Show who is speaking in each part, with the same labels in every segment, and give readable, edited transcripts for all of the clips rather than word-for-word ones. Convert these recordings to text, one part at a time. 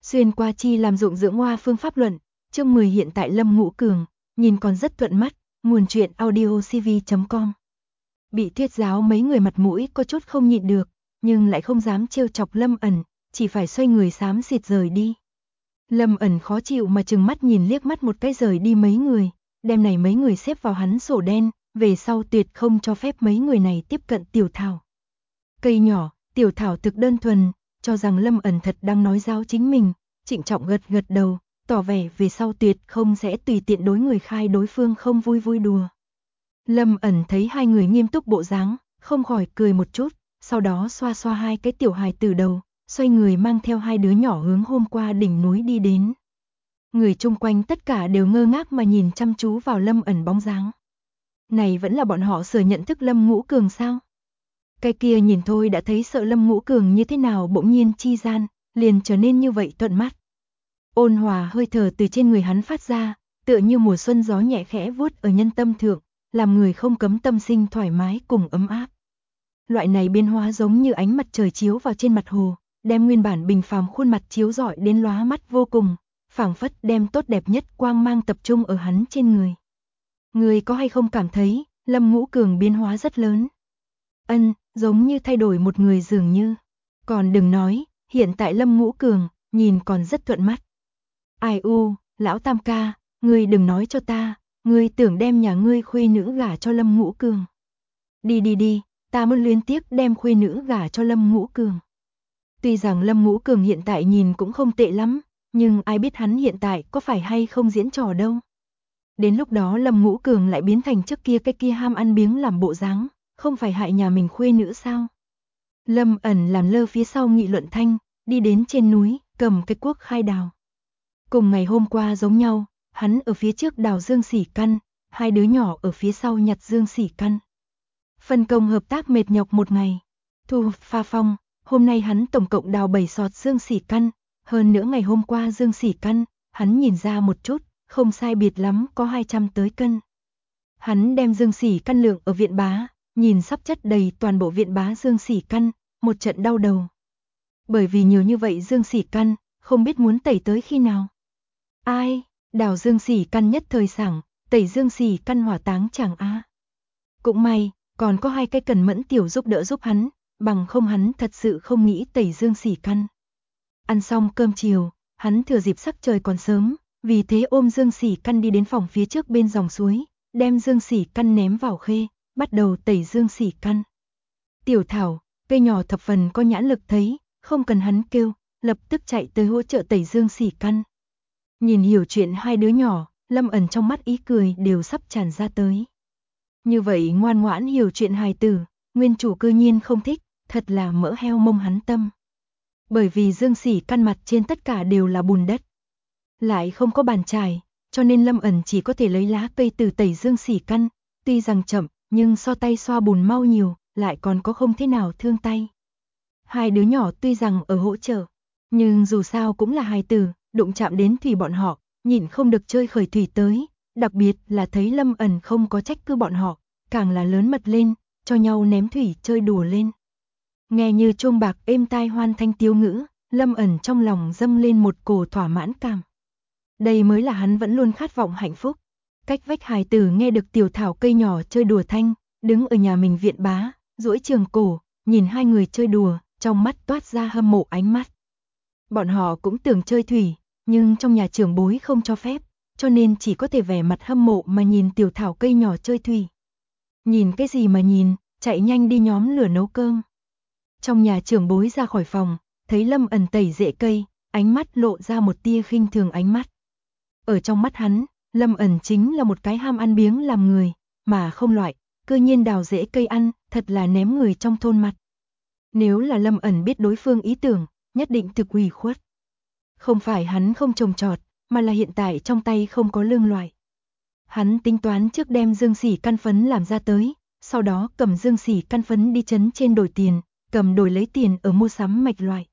Speaker 1: Xuyên qua chi làm dụng dưỡng hoa phương pháp luận, chương 10 hiện tại Lâm Ngũ Cường, nhìn còn rất thuận mắt, nguồn truyện audiocv.com. Bị thuyết giáo mấy người mặt mũi có chút không nhịn được, nhưng lại không dám trêu chọc Lâm Ẩn, chỉ phải xoay người xám xịt rời đi. Lâm Ẩn khó chịu mà trừng mắt nhìn liếc mắt một cái rời đi mấy người, đem này mấy người xếp vào hắn sổ đen, về sau tuyệt không cho phép mấy người này tiếp cận Tiểu Thảo. Cây nhỏ, Tiểu Thảo thực đơn thuần, cho rằng Lâm Ẩn thật đang nói giáo chính mình, trịnh trọng gật gật đầu, tỏ vẻ về sau tuyệt không sẽ tùy tiện đối người khai đối phương không vui đùa. Lâm Ẩn thấy hai người nghiêm túc bộ dáng, không khỏi cười một chút, sau đó xoa xoa hai cái tiểu hài từ đầu, xoay người mang theo hai đứa nhỏ hướng hôm qua đỉnh núi đi đến. Người chung quanh tất cả đều ngơ ngác mà nhìn chăm chú vào Lâm Ẩn bóng dáng. Này vẫn là bọn họ sở nhận thức Lâm Ngũ Cường sao? Cái kia nhìn thôi đã thấy sợ Lâm Ngũ Cường như thế nào bỗng nhiên chi gian, liền trở nên như vậy thuận mắt. Ôn hòa hơi thở từ trên người hắn phát ra, tựa như mùa xuân gió nhẹ khẽ vuốt ở nhân tâm thượng, làm người không cấm tâm sinh thoải mái cùng ấm áp. Loại này biến hóa giống như ánh mặt trời chiếu vào trên mặt hồ, đem nguyên bản bình phàm khuôn mặt chiếu rọi đến lóa mắt vô cùng, phảng phất đem tốt đẹp nhất quang mang tập trung ở hắn trên người. Người có hay không cảm thấy, Lâm Ngũ Cường biến hóa rất lớn? Giống như thay đổi một người dường như. Còn đừng nói, hiện tại Lâm Ngũ Cường, nhìn còn rất thuận mắt. Ai u, lão tam ca, ngươi đừng nói cho ta, ngươi tưởng đem nhà ngươi khuê nữ gả cho Lâm Ngũ Cường. Đi, ta muốn luyến tiếc đem khuê nữ gả cho Lâm Ngũ Cường. Tuy rằng Lâm Ngũ Cường hiện tại nhìn cũng không tệ lắm, nhưng ai biết hắn hiện tại có phải hay không diễn trò đâu. Đến lúc đó Lâm Ngũ Cường lại biến thành trước kia cái kia ham ăn biếng làm bộ dáng, không phải hại nhà mình khuê nữ sao? Lâm Ẩn làm lơ phía sau nghị luận thanh, đi đến trên núi, cầm cái cuốc khai đào. Cùng ngày hôm qua giống nhau, hắn ở phía trước đào dương sỉ căn, hai đứa nhỏ ở phía sau nhặt dương sỉ căn. Phân công hợp tác mệt nhọc một ngày. Thu pha phong, hôm nay hắn tổng cộng đào 7 sọt dương sỉ căn, hơn nữa ngày hôm qua dương sỉ căn, hắn nhìn ra một chút, không sai biệt lắm có 200 tới cân. Hắn đem dương sỉ căn lượng ở viện bá, nhìn sắp chất đầy toàn bộ viện bá dương sỉ căn, một trận đau đầu. Bởi vì nhiều như vậy dương sỉ căn, không biết muốn tẩy tới khi nào. Ai, đào dương sỉ căn nhất thời sảng, tẩy dương sỉ căn hỏa táng chẳng a. Cũng may, còn có hai cái cần mẫn tiểu giúp đỡ giúp hắn, bằng không hắn thật sự không nghĩ tẩy dương sỉ căn. Ăn xong cơm chiều, hắn thừa dịp sắc trời còn sớm, vì thế ôm dương sỉ căn đi đến phòng phía trước bên dòng suối, đem dương sỉ căn ném vào khê, bắt đầu tẩy dương sỉ căn. Tiểu Thảo, cây nhỏ thập phần có nhãn lực thấy, không cần hắn kêu, lập tức chạy tới hỗ trợ tẩy dương sỉ căn. Nhìn hiểu chuyện hai đứa nhỏ, Lâm Ẩn trong mắt ý cười đều sắp tràn ra tới. Như vậy ngoan ngoãn hiểu chuyện hài tử, nguyên chủ cư nhiên không thích, thật là mỡ heo mông hắn tâm. Bởi vì dương sỉ căn mặt trên tất cả đều là bùn đất, lại không có bàn chải, cho nên Lâm Ẩn chỉ có thể lấy lá cây từ tẩy dương sỉ căn, tuy rằng chậm, nhưng so tay xoa bùn mau nhiều, lại còn có không thế nào thương tay. Hai đứa nhỏ tuy rằng ở hỗ trợ, nhưng dù sao cũng là hài tử, đụng chạm đến thủy bọn họ, nhịn không được chơi khởi thủy tới, đặc biệt là thấy Lâm Ẩn không có trách cứ bọn họ, càng là lớn mật lên, cho nhau ném thủy chơi đùa lên. Nghe như chuông bạc êm tai hoan thanh tiếu ngữ, Lâm Ẩn trong lòng dâng lên một cổ thỏa mãn cảm. Đây mới là hắn vẫn luôn khát vọng hạnh phúc. Cách vách hài tử nghe được Tiểu Thảo cây nhỏ chơi đùa thanh, đứng ở nhà mình viện bá, duỗi trường cổ, nhìn hai người chơi đùa, trong mắt toát ra hâm mộ ánh mắt. Bọn họ cũng tưởng chơi thủy, nhưng trong nhà trưởng bối không cho phép, cho nên chỉ có thể vẻ mặt hâm mộ mà nhìn Tiểu Thảo cây nhỏ chơi thủy. Nhìn cái gì mà nhìn, chạy nhanh đi nhóm lửa nấu cơm. Trong nhà trưởng bối ra khỏi phòng, thấy Lâm Ẩn tẩy rễ cây, ánh mắt lộ ra một tia khinh thường ánh mắt. Ở trong mắt hắn, Lâm Ẩn chính là một cái ham ăn biếng làm người, mà không loại, cư nhiên đào rễ cây ăn, thật là ném người trong thôn mặt. Nếu là Lâm Ẩn biết đối phương ý tưởng, nhất định thực ủy khuất. Không phải hắn không trồng trọt, mà là hiện tại trong tay không có lương loại. Hắn tính toán trước đem dương sỉ căn phấn làm ra tới, sau đó cầm dương sỉ căn phấn đi trấn trên đổi tiền, cầm đổi lấy tiền ở mua sắm mạch loại.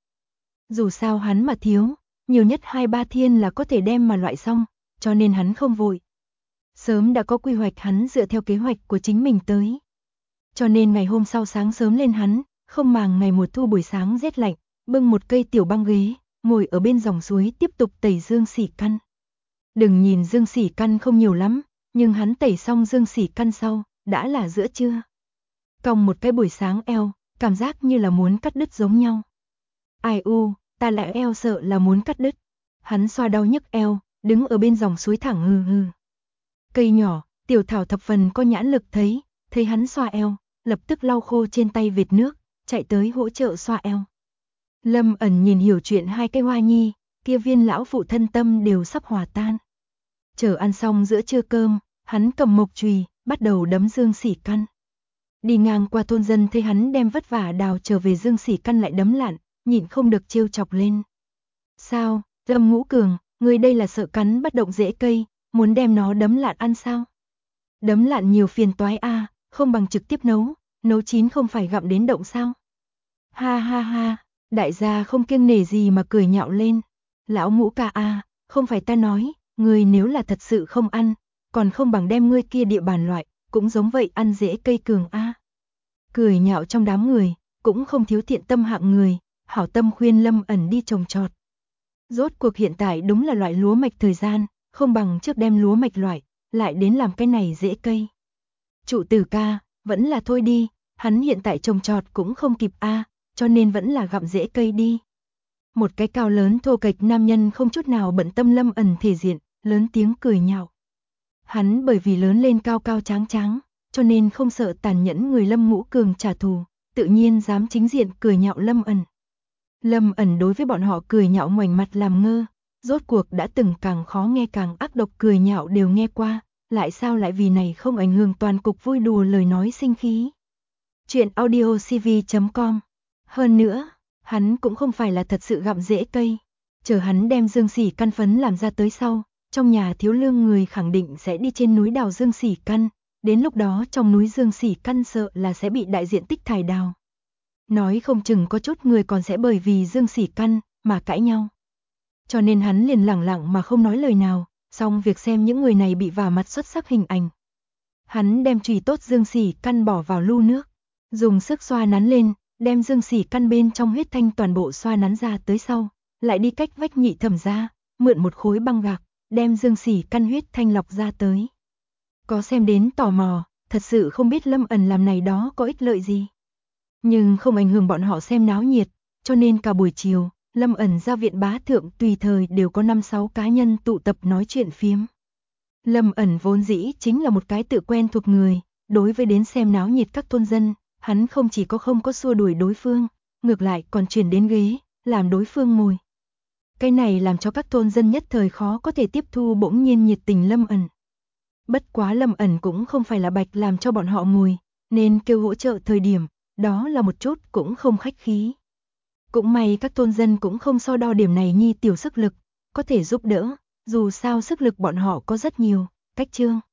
Speaker 1: Dù sao hắn mà thiếu, nhiều nhất 2-3 thiên là có thể đem mà loại xong, cho nên hắn không vội. Sớm đã có quy hoạch hắn dựa theo kế hoạch của chính mình tới. Cho nên ngày hôm sau sáng sớm lên hắn, không màng ngày mùa thu buổi sáng rét lạnh, bưng một cây tiểu băng ghế, ngồi ở bên dòng suối tiếp tục tẩy dương xỉ căn. Đừng nhìn dương xỉ căn không nhiều lắm, nhưng hắn tẩy xong dương xỉ căn sau, đã là giữa trưa. Cong một cái buổi sáng eo, cảm giác như là muốn cắt đứt giống nhau. Ai u, ta lại eo sợ là muốn cắt đứt. Hắn xoa đau nhức eo, đứng ở bên dòng suối thẳng hừ hừ. Cây nhỏ, Tiểu Thảo thập phần có nhãn lực thấy hắn xoa eo, lập tức lau khô trên tay vệt nước, chạy tới hỗ trợ xoa eo. Lâm Ẩn nhìn hiểu chuyện hai cái hoa nhi, kia viên lão phụ thân tâm đều sắp hòa tan. Chờ ăn xong giữa trưa cơm, hắn cầm mộc chùy, bắt đầu đấm dương xỉ căn. Đi ngang qua thôn dân thấy hắn đem vất vả đào trở về dương xỉ căn lại đấm lạn, nhịn không được trêu chọc lên. Sao, Lâm Ngũ Cường, ngươi đây là sợ cắn bắt động rễ cây, muốn đem nó đấm lạn ăn sao? Đấm lạn nhiều phiền toái a, không bằng trực tiếp nấu chín không phải gặm đến động sao? Ha ha ha, đại gia không kiêng nể gì mà cười nhạo lên. Lão Ngũ ca a, không phải ta nói, ngươi nếu là thật sự không ăn, còn không bằng đem ngươi kia địa bàn loại, cũng giống vậy ăn rễ cây cường a. Cười nhạo trong đám người, cũng không thiếu thiện tâm hạng người, hảo tâm khuyên Lâm Ẩn đi trồng trọt. Rốt cuộc hiện tại đúng là loại lúa mạch thời gian, không bằng trước đem lúa mạch loại, lại đến làm cái này rễ cây. Trụ tử ca, vẫn là thôi đi, hắn hiện tại trồng trọt cũng không kịp a, cho nên vẫn là gặm rễ cây đi. Một cái cao lớn thô kệch nam nhân không chút nào bận tâm Lâm Ẩn thể diện, lớn tiếng cười nhạo. Hắn bởi vì lớn lên cao cao tráng tráng, cho nên không sợ tàn nhẫn người Lâm Ngũ Cường trả thù, tự nhiên dám chính diện cười nhạo Lâm Ẩn. Lâm Ẩn đối với bọn họ cười nhạo ngoảnh mặt làm ngơ, rốt cuộc đã từng càng khó nghe càng ác độc cười nhạo đều nghe qua, lại sao lại vì này không ảnh hưởng toàn cục vui đùa lời nói sinh khí. Chuyện audiocv.com. Hơn nữa, hắn cũng không phải là thật sự gặm rễ cây, chờ hắn đem dương xỉ căn phấn làm ra tới sau, trong nhà thiếu lương người khẳng định sẽ đi trên núi đào dương xỉ căn, đến lúc đó trong núi dương xỉ căn sợ là sẽ bị đại diện tích thải đào. Nói không chừng có chút người còn sẽ bởi vì dương xỉ căn mà cãi nhau. Cho nên hắn liền lẳng lặng mà không nói lời nào, xong việc xem những người này bị vả mặt xuất sắc hình ảnh. Hắn đem chùy tốt dương xỉ căn bỏ vào lu nước, dùng sức xoa nắn lên, đem dương xỉ căn bên trong huyết thanh toàn bộ xoa nắn ra tới sau, lại đi cách vách Nhị Thẩm ra, mượn một khối băng gạc, đem dương xỉ căn huyết thanh lọc ra tới. Có xem đến tò mò, thật sự không biết Lâm Ẩn làm này đó có ích lợi gì. Nhưng không ảnh hưởng bọn họ xem náo nhiệt, cho nên cả buổi chiều, Lâm Ẩn ra viện bá thượng tùy thời đều có 5-6 cá nhân tụ tập nói chuyện phiếm. Lâm Ẩn vốn dĩ chính là một cái tự quen thuộc người, đối với đến xem náo nhiệt các thôn dân, hắn không chỉ có không có xua đuổi đối phương, ngược lại còn chuyển đến ghế, làm đối phương ngồi. Cái này làm cho các thôn dân nhất thời khó có thể tiếp thu bỗng nhiên nhiệt tình Lâm Ẩn. Bất quá Lâm Ẩn cũng không phải là bạch làm cho bọn họ ngồi, nên kêu hỗ trợ thời điểm, đó là một chút cũng không khách khí. Cũng may các thôn dân cũng không so đo điểm này nhi tiểu sức lực, có thể giúp đỡ, dù sao sức lực bọn họ có rất nhiều, cách chương.